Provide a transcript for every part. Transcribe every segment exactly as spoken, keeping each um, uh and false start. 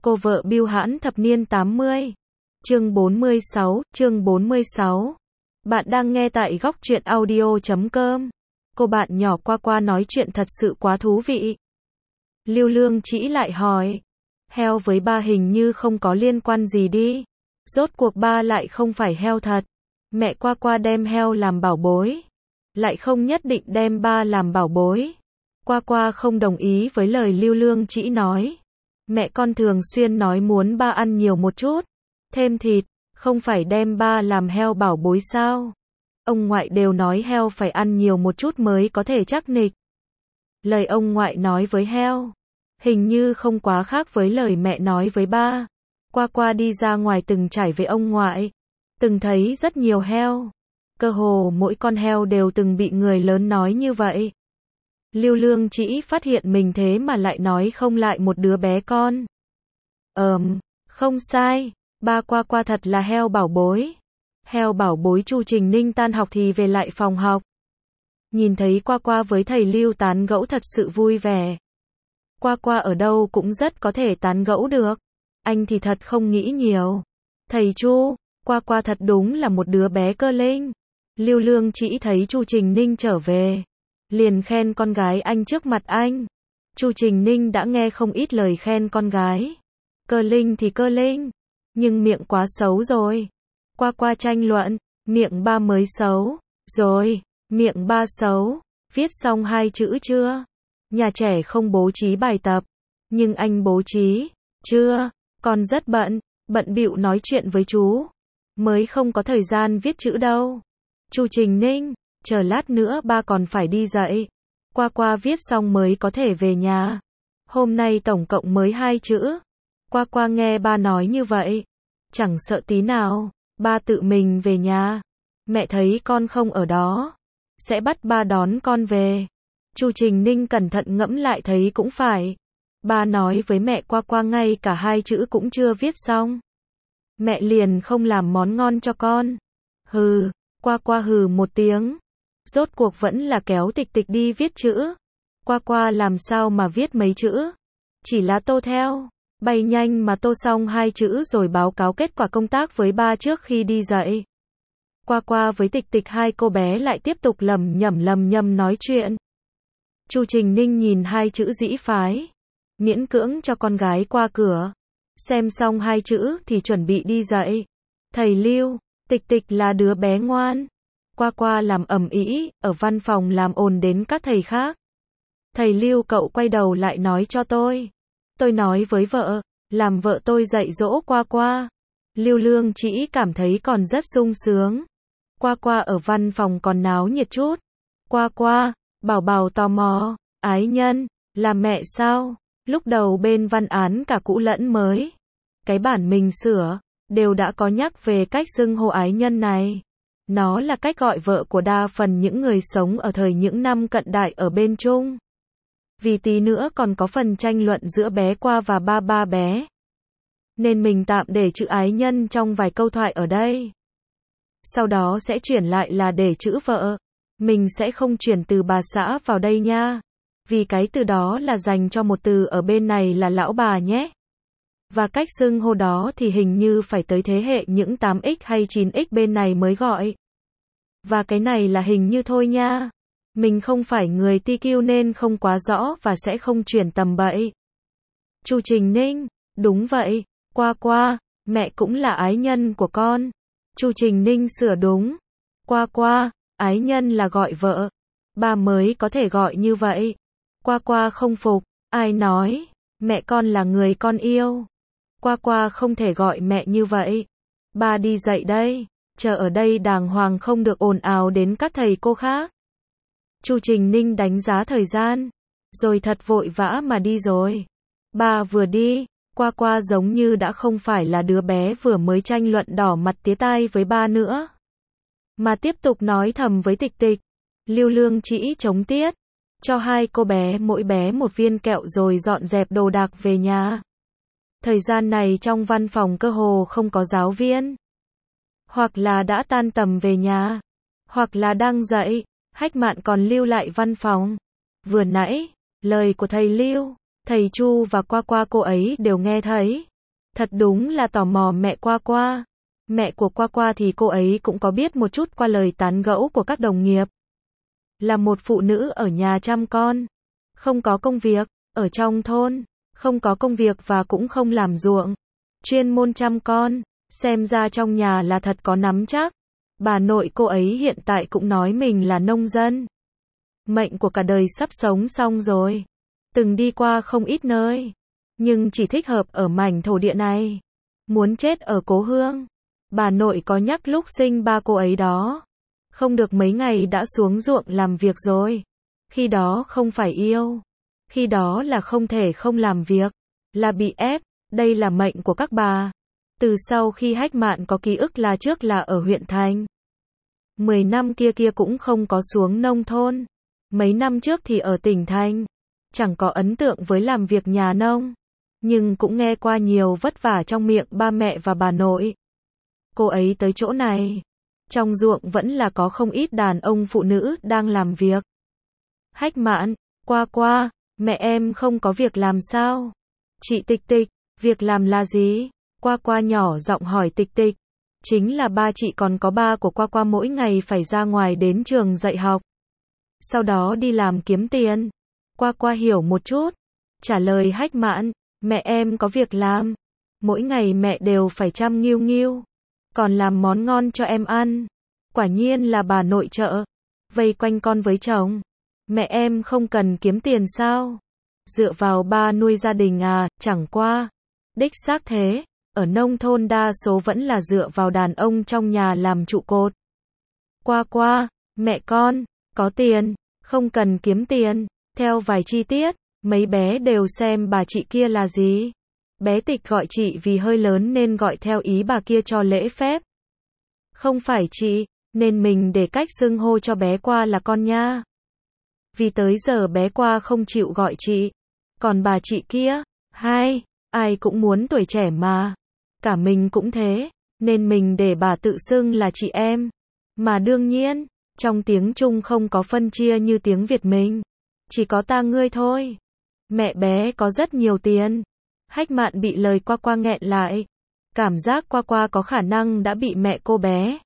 Cô vợ bưu hãn thập niên tám mươi. Chương bốn mươi sáu, chương bốn mươi sáu. Bạn đang nghe tại góc truyện audio chấm com. Cô bạn nhỏ qua qua nói chuyện thật sự quá thú vị. Lưu Lương chỉ lại hỏi. Heo với ba hình như không có liên quan gì đi. Rốt cuộc ba lại không phải heo thật. Mẹ qua qua đem heo làm bảo bối. Lại không nhất định đem ba làm bảo bối. Qua qua không đồng ý với lời Lưu Lương chỉ nói. Mẹ con thường xuyên nói muốn ba ăn nhiều một chút. Thêm thịt, không phải đem ba làm heo bảo bối sao? Ông ngoại đều nói heo phải ăn nhiều một chút mới có thể chắc nịch. Lời ông ngoại nói với heo, hình như không quá khác với lời mẹ nói với ba. Qua qua đi ra ngoài từng trải với ông ngoại, từng thấy rất nhiều heo. Cơ hồ mỗi con heo đều từng bị người lớn nói như vậy. Lưu Lương chỉ phát hiện mình thế mà lại nói không lại một đứa bé con. Ờm, không sai, ba qua qua thật là heo bảo bối. Heo bảo bối. Chu Trình Ninh tan học thì về lại phòng học. Nhìn thấy qua qua với thầy Lưu tán gẫu thật sự vui vẻ. Qua qua ở đâu cũng rất có thể tán gẫu được. Anh thì thật không nghĩ nhiều. Thầy Chu, qua qua thật đúng là một đứa bé cơ linh. Lưu Lương chỉ thấy Chu Trình Ninh trở về, liền khen con gái anh trước mặt anh. Chu Trình Ninh đã nghe không ít lời khen con gái. Cơ linh thì cơ linh, nhưng miệng quá xấu rồi. Qua qua tranh luận, miệng ba mới xấu. Rồi, miệng ba xấu. Viết xong hai chữ chưa? Nhà trẻ không bố trí bài tập, nhưng anh bố trí. Chưa, con rất bận, bận bịu nói chuyện với chú. Mới không có thời gian viết chữ đâu. Chu Trình Ninh, chờ lát nữa ba còn phải đi dạy. Qua qua viết xong mới có thể về nhà. Hôm nay tổng cộng mới hai chữ. Qua qua nghe ba nói như vậy, chẳng sợ tí nào. Ba tự mình về nhà. Mẹ thấy con không ở đó, sẽ bắt ba đón con về. Chu Trình Ninh cẩn thận ngẫm lại thấy cũng phải. Ba nói với mẹ qua qua ngay cả hai chữ cũng chưa viết xong. Mẹ liền không làm món ngon cho con. Hừ, qua qua hừ một tiếng. Rốt cuộc vẫn là kéo Tịch Tịch đi viết chữ. Qua qua làm sao mà viết mấy chữ. Chỉ là tô theo. Bay nhanh mà tô xong hai chữ rồi báo cáo kết quả công tác với ba trước khi đi dạy. Qua qua với Tịch Tịch hai cô bé lại tiếp tục lầm nhầm lầm nhầm nói chuyện. Chu Trình Ninh nhìn hai chữ dĩ phái, miễn cưỡng cho con gái qua cửa. Xem xong hai chữ thì chuẩn bị đi dạy. Thầy Lưu, Tịch Tịch là đứa bé ngoan. Qua qua làm ầm ĩ, ở văn phòng làm ồn đến các thầy khác. Thầy Lưu cậu quay đầu lại nói cho tôi. Tôi nói với vợ, làm vợ tôi dạy dỗ qua qua. Lưu Lương chỉ cảm thấy còn rất sung sướng. Qua qua ở văn phòng còn náo nhiệt chút. Qua qua, Bảo Bảo tò mò, ái nhân, là mẹ sao? Lúc đầu bên văn án cả cũ lẫn mới, cái bản mình sửa, đều đã có nhắc về cách xưng hô ái nhân này. Nó là cách gọi vợ của đa phần những người sống ở thời những năm cận đại ở bên Trung. Vì tí nữa còn có phần tranh luận giữa bé qua và ba ba bé. Nên mình tạm để chữ ái nhân trong vài câu thoại ở đây. Sau đó sẽ chuyển lại là để chữ vợ. Mình sẽ không chuyển từ bà xã vào đây nha. Vì cái từ đó là dành cho một từ ở bên này là lão bà nhé. Và cách xưng hô đó thì hình như phải tới thế hệ những tám x hay chín x bên này mới gọi. Và cái này là hình như thôi nha. Mình không phải người tê quy nên không quá rõ và sẽ không chuyển tầm bậy. Chu Trình Ninh, đúng vậy, qua qua, mẹ cũng là ái nhân của con. Chu Trình Ninh sửa đúng. Qua qua, ái nhân là gọi vợ. Ba mới có thể gọi như vậy. Qua qua không phục, ai nói, mẹ con là người con yêu. Qua qua không thể gọi mẹ như vậy. Ba đi dạy đây, chờ ở đây đàng hoàng không được ồn ào đến các thầy cô khác. Chu Trình Ninh đánh giá thời gian, rồi thật vội vã mà đi rồi. Ba vừa đi, qua qua giống như đã không phải là đứa bé vừa mới tranh luận đỏ mặt tía tai với ba nữa. Mà tiếp tục nói thầm với Tịch Tịch. Lưu Lương chỉ chống tiết, cho hai cô bé mỗi bé một viên kẹo rồi dọn dẹp đồ đạc về nhà. Thời gian này trong văn phòng cơ hồ không có giáo viên. Hoặc là đã tan tầm về nhà, hoặc là đang dạy. Hách Mạn còn lưu lại văn phòng. Vừa nãy, lời của thầy Lưu, thầy Chu và qua qua cô ấy đều nghe thấy. Thật đúng là tò mò mẹ Qua Qua. Mẹ của Qua Qua thì cô ấy cũng có biết một chút qua lời tán gẫu của các đồng nghiệp. Là một phụ nữ ở nhà chăm con, không có công việc, ở trong thôn, không có công việc và cũng không làm ruộng, chuyên môn chăm con, xem ra trong nhà là thật có nắm chắc. Bà nội cô ấy hiện tại cũng nói mình là nông dân. Mệnh của cả đời sắp sống xong rồi. Từng đi qua không ít nơi, nhưng chỉ thích hợp ở mảnh thổ địa này. Muốn chết ở cố hương. Bà nội có nhắc lúc sinh ba cô ấy đó. Không được mấy ngày đã xuống ruộng làm việc rồi. Khi đó không phải yêu. Khi đó là không thể không làm việc. Là bị ép. Đây là mệnh của các bà. Từ sau khi Hách Mạn có ký ức là trước là ở huyện thành. Mười năm kia kia cũng không có xuống nông thôn. Mấy năm trước thì ở tỉnh thành. Chẳng có ấn tượng với làm việc nhà nông. Nhưng cũng nghe qua nhiều vất vả trong miệng ba mẹ và bà nội. Cô ấy tới chỗ này. Trong ruộng vẫn là có không ít đàn ông phụ nữ đang làm việc. Hách Mạn, Qua Qua, mẹ em không có việc làm sao? Chị Tịch Tịch, việc làm là gì? Qua Qua nhỏ giọng hỏi Tịch Tịch. Chính là ba chị còn có ba của Qua Qua mỗi ngày phải ra ngoài đến trường dạy học. Sau đó đi làm kiếm tiền. Qua Qua hiểu một chút. Trả lời Hách Mạn, mẹ em có việc làm. Mỗi ngày mẹ đều phải chăm Nghiêu Nghiêu. Còn làm món ngon cho em ăn. Quả nhiên là bà nội trợ. Vây quanh con với chồng. Mẹ em không cần kiếm tiền sao? Dựa vào ba nuôi gia đình à, chẳng qua. Đích xác thế. Ở nông thôn đa số vẫn là dựa vào đàn ông trong nhà làm trụ cột. Qua Qua, mẹ con, có tiền, không cần kiếm tiền. Theo vài chi tiết, mấy bé đều xem bà chị kia là gì. Bé Tịch gọi chị vì hơi lớn nên gọi theo ý bà kia cho lễ phép. Không phải chị, nên mình để cách xưng hô cho bé Qua là con nha. Vì tới giờ bé Qua không chịu gọi chị. Còn bà chị kia, hai, ai cũng muốn tuổi trẻ mà. Cả mình cũng thế, nên mình để bà tự xưng là chị em. Mà đương nhiên, trong tiếng Trung không có phân chia như tiếng Việt mình. Chỉ có ta ngươi thôi. Mẹ bé có rất nhiều tiền. Hách Mạn bị lời Qua Qua nghẹn lại. Cảm giác Qua Qua có khả năng đã bị mẹ cô bé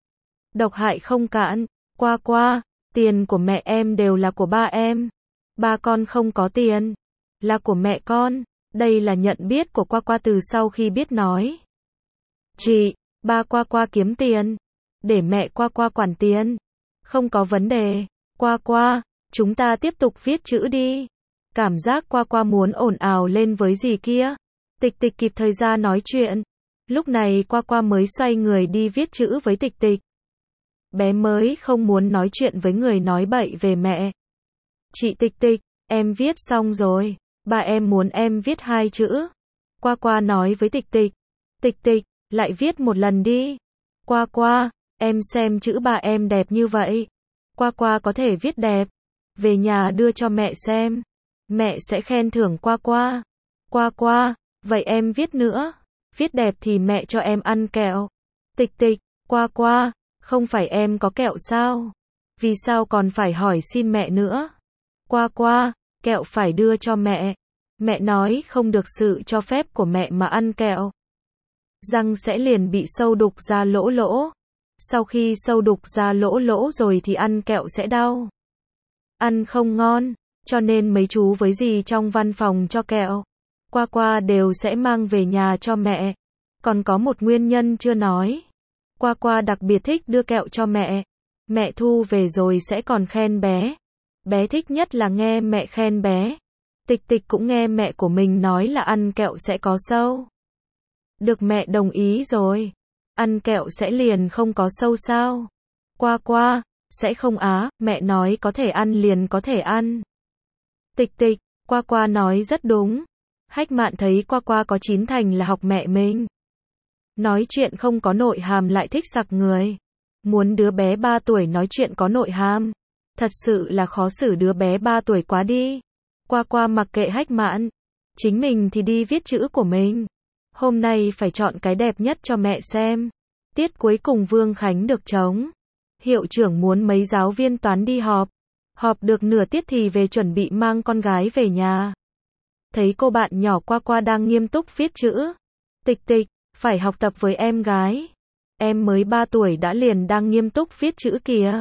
độc hại không cạn. Qua Qua, tiền của mẹ em đều là của ba em. Ba con không có tiền. Là của mẹ con. Đây là nhận biết của Qua Qua từ sau khi biết nói. Chị, ba Qua Qua kiếm tiền. Để mẹ Qua Qua quản tiền. Không có vấn đề. Qua Qua, chúng ta tiếp tục viết chữ đi. Cảm giác Qua Qua muốn ồn ào lên với gì kia. Tịch Tịch kịp thời ra nói chuyện. Lúc này Qua Qua mới xoay người đi viết chữ với Tịch Tịch. Bé mới không muốn nói chuyện với người nói bậy về mẹ. Chị Tịch Tịch, em viết xong rồi. Ba em muốn em viết hai chữ. Qua Qua nói với Tịch Tịch. Tịch Tịch, lại viết một lần đi. Qua Qua, em xem chữ ba em đẹp như vậy. Qua Qua có thể viết đẹp. Về nhà đưa cho mẹ xem. Mẹ sẽ khen thưởng Qua Qua. Qua Qua, vậy em viết nữa. Viết đẹp thì mẹ cho em ăn kẹo. Tịch Tịch, Qua Qua, không phải em có kẹo sao? Vì sao còn phải hỏi xin mẹ nữa? Qua Qua, kẹo phải đưa cho mẹ. Mẹ nói không được sự cho phép của mẹ mà ăn kẹo. Răng sẽ liền bị sâu đục ra lỗ lỗ. Sau khi sâu đục ra lỗ lỗ rồi thì ăn kẹo sẽ đau. Ăn không ngon, cho nên mấy chú với dì trong văn phòng cho kẹo. Qua Qua đều sẽ mang về nhà cho mẹ. Còn có một nguyên nhân chưa nói. Qua Qua đặc biệt thích đưa kẹo cho mẹ. Mẹ thu về rồi sẽ còn khen bé. Bé thích nhất là nghe mẹ khen bé. Tịch Tịch cũng nghe mẹ của mình nói là ăn kẹo sẽ có sâu. Được mẹ đồng ý rồi. Ăn kẹo sẽ liền không có sâu sao? Qua Qua, sẽ không á, mẹ nói có thể ăn liền có thể ăn. Tịch Tịch, Qua Qua nói rất đúng. Hách Mạn thấy Qua Qua có chín thành là học mẹ mình. Nói chuyện không có nội hàm lại thích sặc người. Muốn đứa bé ba tuổi nói chuyện có nội hàm. Thật sự là khó xử đứa bé ba tuổi quá đi. Qua Qua mặc kệ Hách Mạn. Chính mình thì đi viết chữ của mình. Hôm nay phải chọn cái đẹp nhất cho mẹ xem. Tiết cuối cùng Vương Khánh được trống. Hiệu trưởng muốn mấy giáo viên toán đi họp. Họp được nửa tiết thì về chuẩn bị mang con gái về nhà. Thấy cô bạn nhỏ Qua Qua đang nghiêm túc viết chữ. Tịch tịch, phải học tập với em gái. Em mới ba tuổi đã liền đang nghiêm túc viết chữ kìa.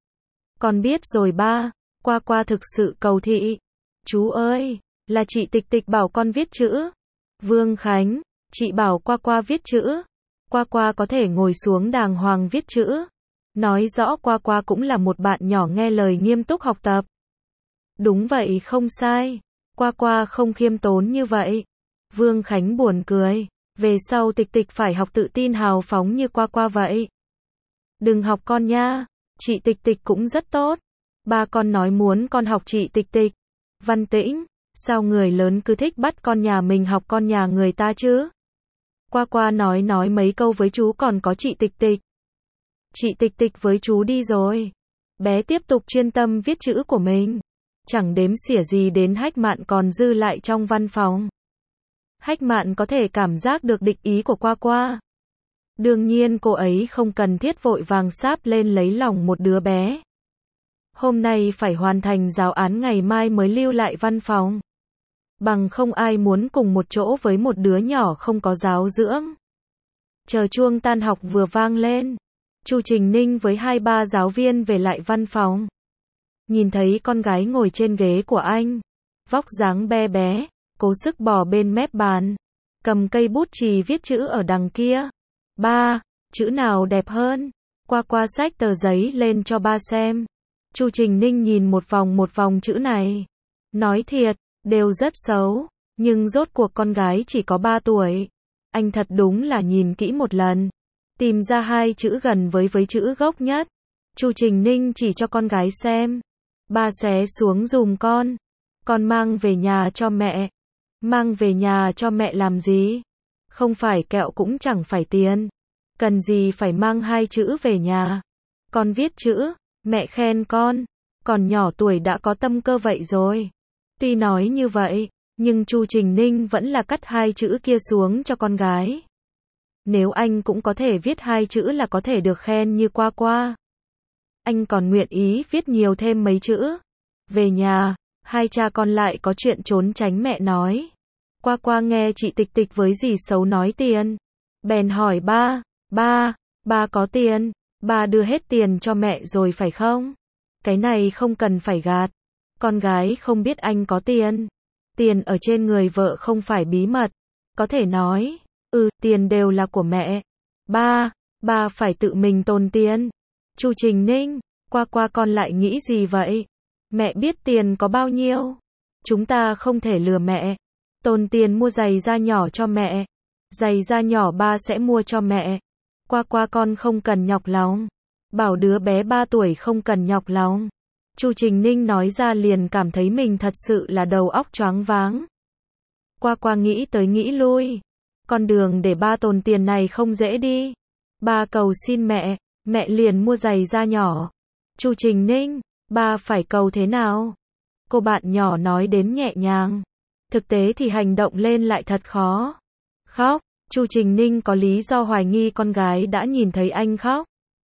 Con biết rồi ba, Qua Qua thực sự cầu thị. Chú ơi, là chị Tịch Tịch bảo con viết chữ. Vương Khánh, chị bảo Qua Qua viết chữ. Qua Qua có thể ngồi xuống đàng hoàng viết chữ. Nói rõ Qua Qua cũng là một bạn nhỏ nghe lời nghiêm túc học tập. Đúng vậy, không sai. Qua Qua không khiêm tốn như vậy. Vương Khánh buồn cười. Về sau Tịch Tịch phải học tự tin hào phóng như Qua Qua vậy. Đừng học con nha. Chị Tịch Tịch cũng rất tốt. Ba con nói muốn con học chị Tịch Tịch. Văn Tĩnh, sao người lớn cứ thích bắt con nhà mình học con nhà người ta chứ? Qua Qua nói nói mấy câu với chú còn có chị Tịch Tịch. Chị Tịch Tịch với chú đi rồi. Bé tiếp tục chuyên tâm viết chữ của mình. Chẳng đếm xỉa gì đến Hách Mạn còn dư lại trong văn phòng. Hách Mạn có thể cảm giác được địch ý của Qua Qua. Đương nhiên cô ấy không cần thiết vội vàng sáp lên lấy lòng một đứa bé. Hôm nay phải hoàn thành giáo án, ngày mai mới lưu lại văn phòng. Bằng không ai muốn cùng một chỗ với một đứa nhỏ không có giáo dưỡng. Chờ chuông tan học vừa vang lên, Chu Trình Ninh với hai ba giáo viên về lại văn phòng. Nhìn thấy con gái ngồi trên ghế của anh, vóc dáng be bé, cố sức bò bên mép bàn, cầm cây bút chì viết chữ ở đằng kia. Ba, chữ nào đẹp hơn? Qua Qua xách tờ giấy lên cho ba xem. Chu Trình Ninh nhìn một vòng một vòng chữ này. Nói thiệt, đều rất xấu, nhưng rốt cuộc con gái chỉ có ba tuổi. Anh thật đúng là nhìn kỹ một lần, tìm ra hai chữ gần với với chữ gốc nhất. Chu Trình Ninh chỉ cho con gái xem. Ba xé xuống dùm con. Con mang về nhà cho mẹ. Mang về nhà cho mẹ làm gì? Không phải kẹo cũng chẳng phải tiền. Cần gì phải mang hai chữ về nhà? Con viết chữ, mẹ khen con. Còn nhỏ tuổi đã có tâm cơ vậy rồi. Tuy nói như vậy, nhưng Chu Trình Ninh vẫn là cắt hai chữ kia xuống cho con gái. Nếu anh cũng có thể viết hai chữ là có thể được khen như Qua Qua. Anh còn nguyện ý viết nhiều thêm mấy chữ. Về nhà, hai cha con lại có chuyện trốn tránh mẹ nói. Qua Qua nghe chị Tịch Tịch với dì xấu nói tiền. Bèn hỏi ba, ba, ba có tiền, ba đưa hết tiền cho mẹ rồi phải không? Cái này không cần phải gạt. Con gái không biết anh có tiền. Tiền ở trên người vợ không phải bí mật. Có thể nói, ừ, tiền đều là của mẹ. Ba, ba phải tự mình tồn tiền. Chu Trình Ninh, Qua Qua con lại nghĩ gì vậy? Mẹ biết tiền có bao nhiêu. Chúng ta không thể lừa mẹ. Tồn tiền mua giày da nhỏ cho mẹ. Giày da nhỏ ba sẽ mua cho mẹ. Qua Qua con không cần nhọc lòng. Bảo đứa bé ba tuổi không cần nhọc lòng. Chu Trình Ninh nói ra liền cảm thấy mình thật sự là đầu óc choáng váng. Qua Qua nghĩ tới nghĩ lui. Con đường để ba tồn tiền này không dễ đi. Ba cầu xin mẹ, mẹ liền mua giày da nhỏ. Chu Trình Ninh, ba phải cầu thế nào? Cô bạn nhỏ nói đến nhẹ nhàng. Thực tế thì hành động lên lại thật khó. Khóc, Chu Trình Ninh có lý do hoài nghi con gái đã nhìn thấy anh khóc.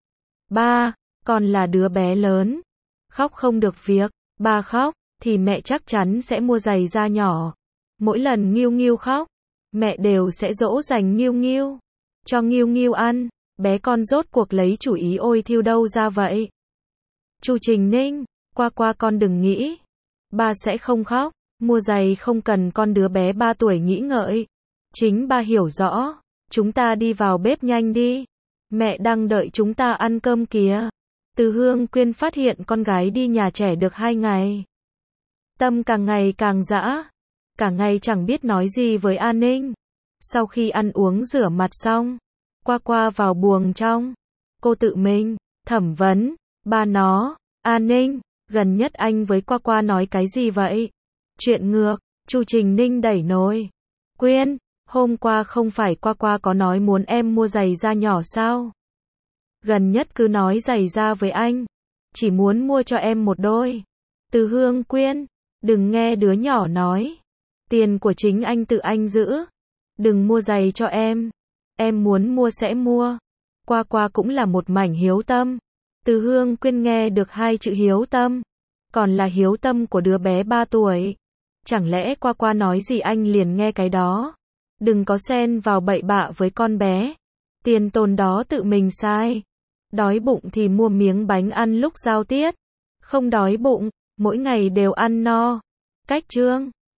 Ba, con là đứa bé lớn. Khóc không được việc, ba khóc, thì mẹ chắc chắn sẽ mua giày da nhỏ. Mỗi lần Nghiêu Nghiêu khóc, mẹ đều sẽ dỗ dành Nghiêu Nghiêu. Cho Nghiêu Nghiêu ăn, bé con rốt cuộc lấy chủ ý ôi thiêu đâu ra vậy? Chu Trình Ninh, Qua Qua con đừng nghĩ. Ba sẽ không khóc, mua giày không cần con đứa bé ba tuổi nghĩ ngợi. Chính ba hiểu rõ, chúng ta đi vào bếp nhanh đi. Mẹ đang đợi chúng ta ăn cơm kìa. Từ Hương Quyên phát hiện con gái đi nhà trẻ được hai ngày. Tâm càng ngày càng dã. Cả ngày chẳng biết nói gì với An Ninh. Sau khi ăn uống rửa mặt xong, Qua Qua vào buồng trong. Cô tự mình, thẩm vấn, ba nó, An Ninh, gần nhất anh với Qua Qua nói cái gì vậy? Chuyện ngược, Chu Trình Ninh đẩy nồi. Quyên, hôm qua không phải Qua Qua có nói muốn em mua giày da nhỏ sao? Gần nhất cứ nói giày da với anh. Chỉ muốn mua cho em một đôi. Từ Hương Quyên, đừng nghe đứa nhỏ nói. Tiền của chính anh tự anh giữ. Đừng mua giày cho em. Em muốn mua sẽ mua. Qua Qua cũng là một mảnh hiếu tâm. Từ Hương Quyên nghe được hai chữ hiếu tâm. Còn là hiếu tâm của đứa bé ba tuổi. Chẳng lẽ Qua Qua nói gì anh liền nghe cái đó? Đừng có xen vào bậy bạ với con bé. Tiền tồn đó tự mình sai. Đói bụng thì mua miếng bánh ăn lúc giao tiết. Không đói bụng, mỗi ngày đều ăn no. Cách chương